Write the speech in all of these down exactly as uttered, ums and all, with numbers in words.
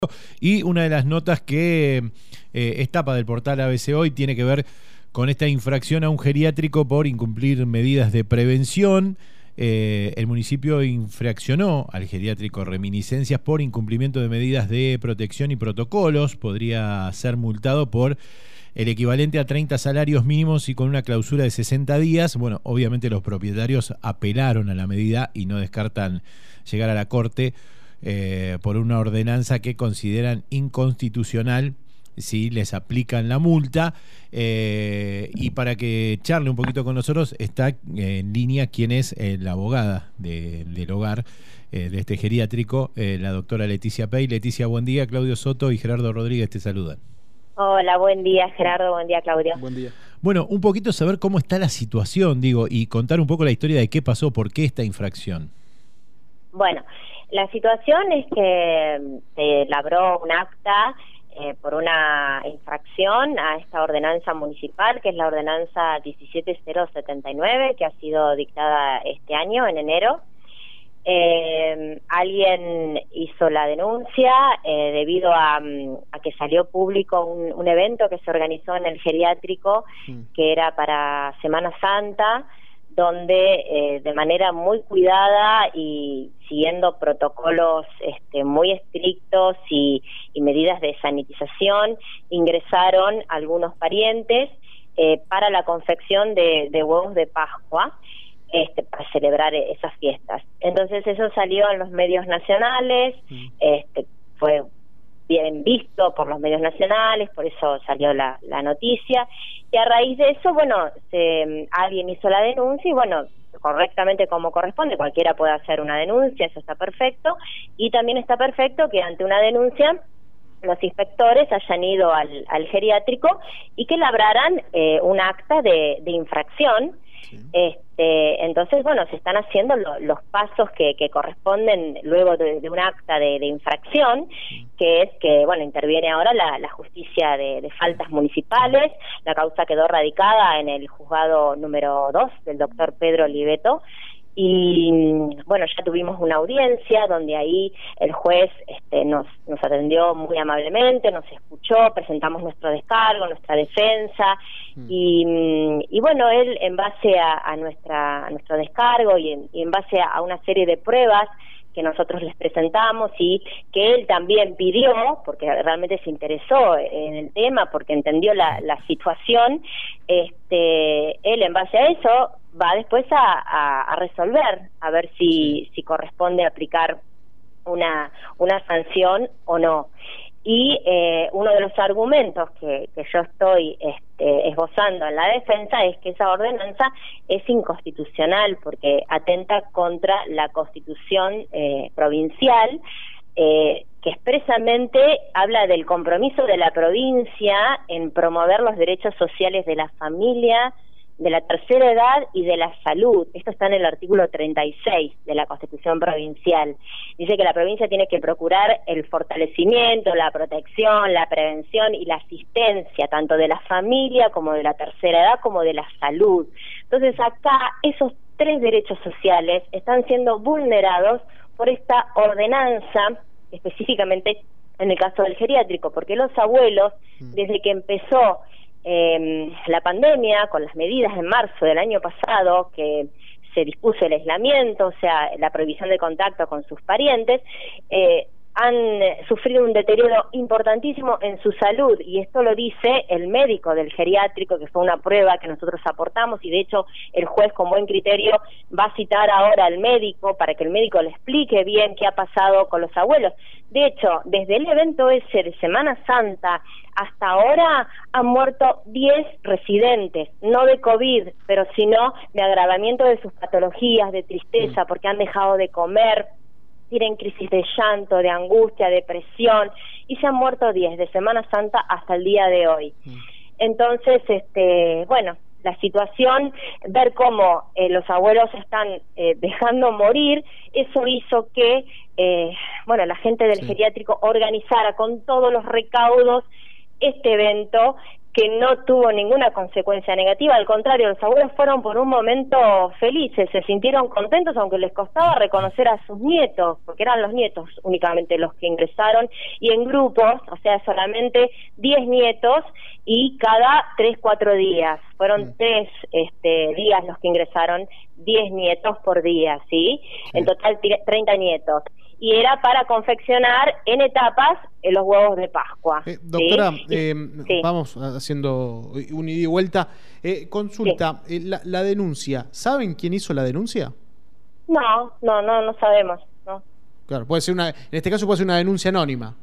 Y una de las notas que eh, es tapa del portal A B C Hoy tiene que ver con esta infracción a un geriátrico por incumplir medidas de prevención. Eh, el municipio infraccionó al geriátrico Reminiscencias por incumplimiento de medidas de protección y protocolos. Podría ser multado por el equivalente a treinta salarios mínimos y con una clausura de sesenta días. Bueno, obviamente los propietarios apelaron a la medida y no descartan llegar a la corte Eh, por una ordenanza que consideran inconstitucional si les aplican la multa. Eh, y para que charle un poquito con nosotros está en línea quien es eh, la abogada de, del hogar eh, de este geriátrico, eh, la doctora Leticia Pey. Leticia, buen día. Claudio Soto y Gerardo Rodríguez te saludan. Hola, buen día Gerardo, buen día Claudio. Buen día. Bueno, un poquito saber cómo está la situación, digo, y contar un poco la historia de qué pasó, por qué esta infracción. Bueno, la situación es que se labró un acta eh, por una infracción a esta ordenanza municipal, que es la ordenanza diecisiete mil setenta y nueve, que ha sido dictada este año, en enero. Eh, alguien hizo la denuncia eh, debido a, a que salió público un, un evento que se organizó en el geriátrico, mm. que era para Semana Santa, donde eh, de manera muy cuidada y siguiendo protocolos este, muy estrictos y, y medidas de sanitización, ingresaron algunos parientes eh, para la confección de, de huevos de Pascua, este, para celebrar esas fiestas. Entonces eso salió en los medios nacionales, mm. este, fue bien visto por los medios nacionales, por eso salió la, la noticia, y a raíz de eso, bueno, se, alguien hizo la denuncia y bueno, correctamente como corresponde, cualquiera puede hacer una denuncia, eso está perfecto, y también está perfecto que ante una denuncia los inspectores hayan ido al, al geriátrico y que labraran eh, un acta de, de infracción. Sí. Este, entonces, bueno, se están haciendo lo, los pasos que, que corresponden luego de, de un acta de, de infracción, sí. que es que, bueno, interviene ahora la, la justicia de, de faltas municipales. La causa quedó radicada en el juzgado número dos del doctor Pedro Oliveto. Y bueno, ya tuvimos una audiencia donde ahí el juez este, nos, nos atendió muy amablemente, nos escuchó, presentamos nuestro descargo, nuestra defensa, mm. y, y bueno, él en base a, a, nuestra, a nuestro descargo y en, y en base a, a una serie de pruebas que nosotros les presentamos y que él también pidió, porque realmente se interesó en el tema, porque entendió la, la situación, este, él en base a eso va después a, a, a resolver, a ver si, sí. si corresponde aplicar una, una sanción o no. Y eh, uno de los argumentos que, que yo estoy este, esbozando en la defensa es que esa ordenanza es inconstitucional porque atenta contra la Constitución eh, provincial, eh, que expresamente habla del compromiso de la provincia en promover los derechos sociales de la familia, de la tercera edad y de la salud. Esto está en el artículo treinta y seis de la Constitución Provincial. Dice que la provincia tiene que procurar el fortalecimiento, la protección, la prevención y la asistencia, tanto de la familia como de la tercera edad como de la salud. Entonces acá esos tres derechos sociales están siendo vulnerados por esta ordenanza, específicamente en el caso del geriátrico, porque los abuelos, desde que empezó Eh, la pandemia, con las medidas en marzo del año pasado, que se dispuso el aislamiento, o sea, la prohibición de contacto con sus parientes, eh, han sufrido un deterioro importantísimo en su salud, y esto lo dice el médico del geriátrico, que fue una prueba que nosotros aportamos, y de hecho el juez con buen criterio va a citar ahora al médico para que el médico le explique bien qué ha pasado con los abuelos. De hecho, desde el evento ese de Semana Santa hasta ahora han muerto diez residentes, no de COVID, pero sino de agravamiento de sus patologías, de tristeza, porque han dejado de comer, tienen crisis de llanto, de angustia, depresión, y se han muerto diez de Semana Santa hasta el día de hoy. Entonces, este, bueno, la situación, ver cómo eh, los abuelos están eh, dejando morir, eso hizo que, eh, bueno, la gente del sí. geriátrico organizara con todos los recaudos este evento que no tuvo ninguna consecuencia negativa, al contrario, los abuelos fueron por un momento felices, se sintieron contentos, aunque les costaba reconocer a sus nietos, porque eran los nietos únicamente los que ingresaron, y en grupos, o sea, solamente diez nietos, y cada tres, cuatro días, fueron mm. tres este, días los que ingresaron, diez nietos por día, ¿sí? sí. En total treinta nietos. Y era para confeccionar en etapas eh, los huevos de Pascua. Eh, doctora, ¿sí? eh, sí. vamos haciendo un ida y vuelta. Eh, consulta, sí. eh, la, la denuncia, ¿saben quién hizo la denuncia? No, no, no, no sabemos. No. Claro, puede ser una, en este caso puede ser una denuncia anónima.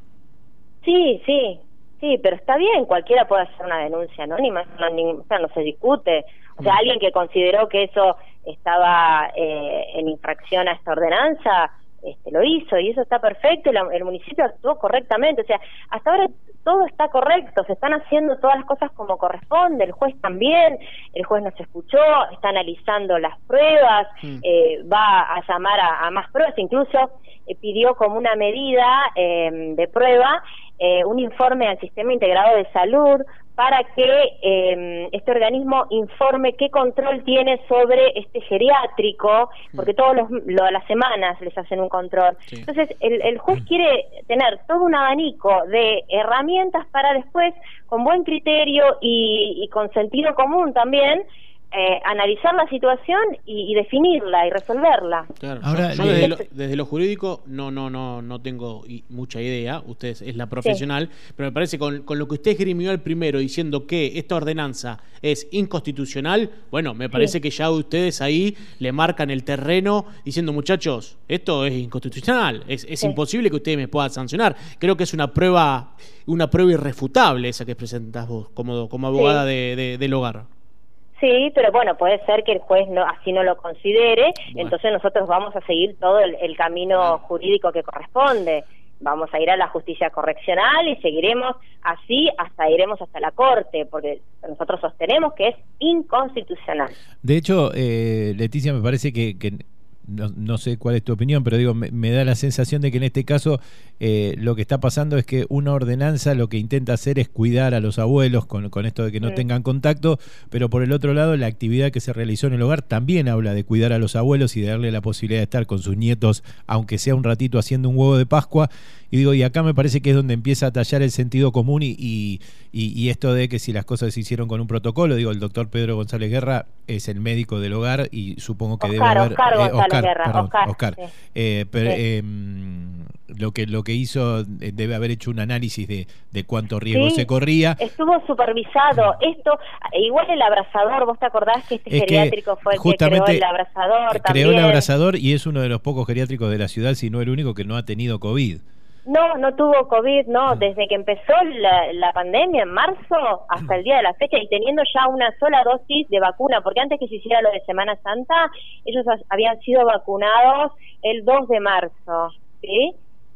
Sí, sí, sí, pero está bien, cualquiera puede hacer una denuncia anónima, no, ni, o sea, no se discute. O sea, mm. alguien que consideró que eso estaba eh, en infracción a esta ordenanza, Este, lo hizo, y eso está perfecto, y la, el municipio actuó correctamente, o sea, hasta ahora todo está correcto, se están haciendo todas las cosas como corresponde, el juez también, el juez nos escuchó, está analizando las pruebas, mm. eh, va a llamar a, a más pruebas, incluso eh, pidió como una medida eh, de prueba, eh, un informe al Sistema Integrado de Salud, para que eh, este organismo informe qué control tiene sobre este geriátrico, porque todas lo, las semanas les hacen un control. Sí. Entonces, el, el juez quiere tener todo un abanico de herramientas para después, con buen criterio y, y con sentido común también, Eh, analizar la situación y, y definirla y resolverla. Claro. Ahora, yo, yo desde, lo, desde lo jurídico no no no no tengo mucha idea, usted es la profesional, sí. pero me parece con, con lo que usted esgrimió al primero diciendo que esta ordenanza es inconstitucional, bueno, me parece sí. que ya ustedes ahí le marcan el terreno diciendo, muchachos, esto es inconstitucional, es, es sí. imposible que ustedes me puedan sancionar. Creo que es una prueba una prueba irrefutable esa que presentas vos como, como abogada sí. de, de, del hogar. Sí, pero bueno, puede ser que el juez no así no lo considere, bueno. entonces nosotros vamos a seguir todo el, el camino claro. jurídico que corresponde. Vamos a ir a la justicia correccional y seguiremos así hasta iremos hasta la corte, porque nosotros sostenemos que es inconstitucional. De hecho, eh, Leticia, me parece que... que... No, no sé cuál es tu opinión, pero digo, me, me da la sensación de que en este caso eh, lo que está pasando es que una ordenanza lo que intenta hacer es cuidar a los abuelos con, con esto de que no sí. tengan contacto, pero por el otro lado la actividad que se realizó en el hogar también habla de cuidar a los abuelos y de darle la posibilidad de estar con sus nietos, aunque sea un ratito haciendo un huevo de Pascua. Y digo, y acá me parece que es donde empieza a tallar el sentido común y, y, y esto de que si las cosas se hicieron con un protocolo, digo, el doctor Pedro González Guerra es el médico del hogar y supongo que Oscar, debe haber... Oscar González eh, Oscar, Guerra, perdón, Oscar. Oscar. Sí. Eh, pero, sí. eh, lo que lo que hizo eh, debe haber hecho un análisis de, de cuánto riesgo sí, se corría. Estuvo supervisado. Esto, igual el abrazador, ¿vos te acordás que este es geriátrico que fue el que creó el abrazador? Creó también? el abrazador y es uno de los pocos geriátricos de la ciudad, si no el único, que no ha tenido COVID. No, no tuvo COVID, no, desde que empezó la, la pandemia en marzo hasta el día de la fecha y teniendo ya una sola dosis de vacuna, porque antes que se hiciera lo de Semana Santa, ellos habían sido vacunados el dos de marzo, ¿sí?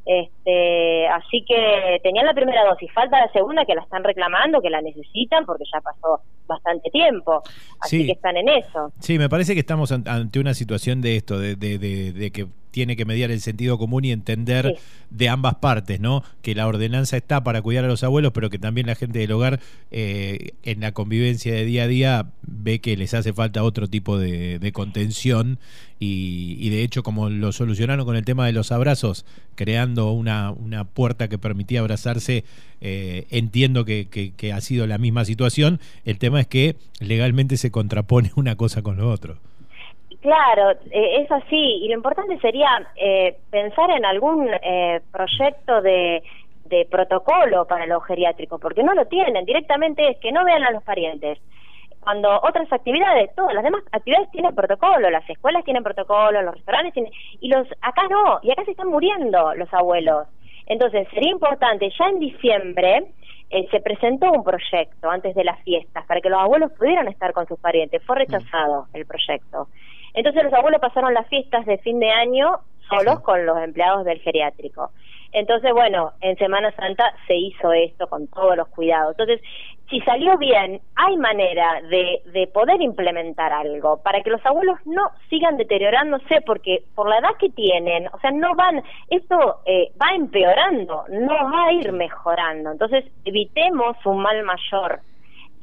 Este, así que tenían la primera dosis, falta la segunda que la están reclamando, que la necesitan porque ya pasó bastante tiempo, así sí. que están en eso. Sí, me parece que estamos ante una situación de esto, de, de, de, de que tiene que mediar el sentido común y entender sí. de ambas partes, ¿no? Que la ordenanza está para cuidar a los abuelos, pero que también la gente del hogar eh, en la convivencia de día a día ve que les hace falta otro tipo de, de contención y, y de hecho como lo solucionaron con el tema de los abrazos, creando una, una puerta que permitía abrazarse, eh, entiendo que, que, que ha sido la misma situación. El tema es que legalmente se contrapone una cosa con lo otro. Claro, eh, es así, y lo importante sería eh, pensar en algún eh, proyecto de, de protocolo para los geriátricos, porque no lo tienen, directamente es que no vean a los parientes. Cuando otras actividades, todas las demás actividades tienen protocolo, las escuelas tienen protocolo, los restaurantes tienen, y los acá no, y acá se están muriendo los abuelos. Entonces sería importante, ya en diciembre eh, se presentó un proyecto antes de las fiestas para que los abuelos pudieran estar con sus parientes, fue rechazado el proyecto. Entonces los abuelos pasaron las fiestas de fin de año solos sí. con los empleados del geriátrico. Entonces, bueno, en Semana Santa se hizo esto con todos los cuidados. Entonces, si salió bien, hay manera de, de poder implementar algo para que los abuelos no sigan deteriorándose, porque por la edad que tienen, o sea, no van, esto eh, va empeorando, no va a ir mejorando. Entonces, evitemos un mal mayor.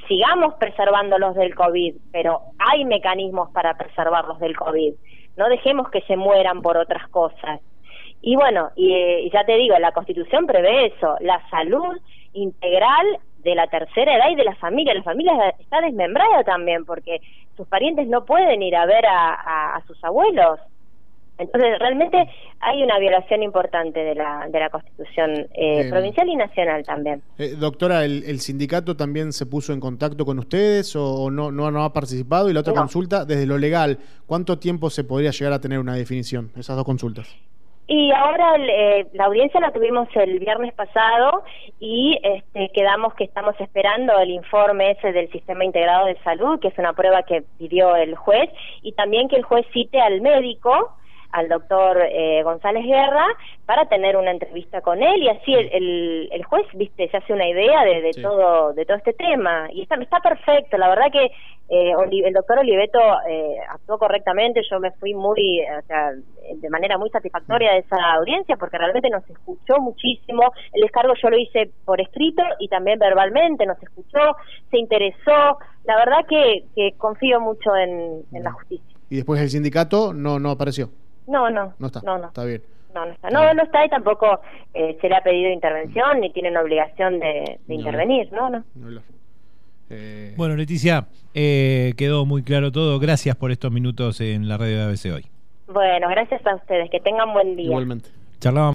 sigamos preservándolos del COVID, pero hay mecanismos para preservarlos del COVID. No dejemos que se mueran por otras cosas. Y bueno, y, y ya te digo, la Constitución prevé eso, la salud integral de la tercera edad y de la familia. La familia está desmembrada también, porque sus parientes no pueden ir a ver a, a, a sus abuelos. Entonces, realmente hay una violación importante de la de la Constitución eh, eh, provincial y nacional también. Eh, doctora, ¿el, ¿el sindicato también se puso en contacto con ustedes o no, no, no ha participado? Y la otra no. consulta, desde lo legal, ¿cuánto tiempo se podría llegar a tener una definición? Esas dos consultas. Y ahora eh, la audiencia la tuvimos el viernes pasado y este, quedamos que estamos esperando el informe ese del Sistema Integrado de Salud, que es una prueba que pidió el juez, y también que el juez cite al médico, al doctor eh, González Guerra, para tener una entrevista con él, y así el, el, el juez, viste, se hace una idea de, de sí. todo de todo este tema, y está, está perfecto. La verdad que eh, el doctor Oliveto eh, actuó correctamente. Yo me fui muy, o sea, de manera muy satisfactoria de esa audiencia, porque realmente nos escuchó muchísimo. El descargo yo lo hice por escrito y también verbalmente, nos escuchó, se interesó. La verdad que, que confío mucho en, en la justicia. ¿Y después el sindicato no no apareció? No, no, no está, no, no. Está bien. No, no está, no, no está, y tampoco eh, se le ha pedido intervención, ni tienen obligación de, de no, intervenir, no, no. no. Eh... Bueno, Leticia, eh, quedó muy claro todo. Gracias por estos minutos en la radio de A B C hoy. Bueno, gracias a ustedes, que tengan buen día. Igualmente. Charlábamos.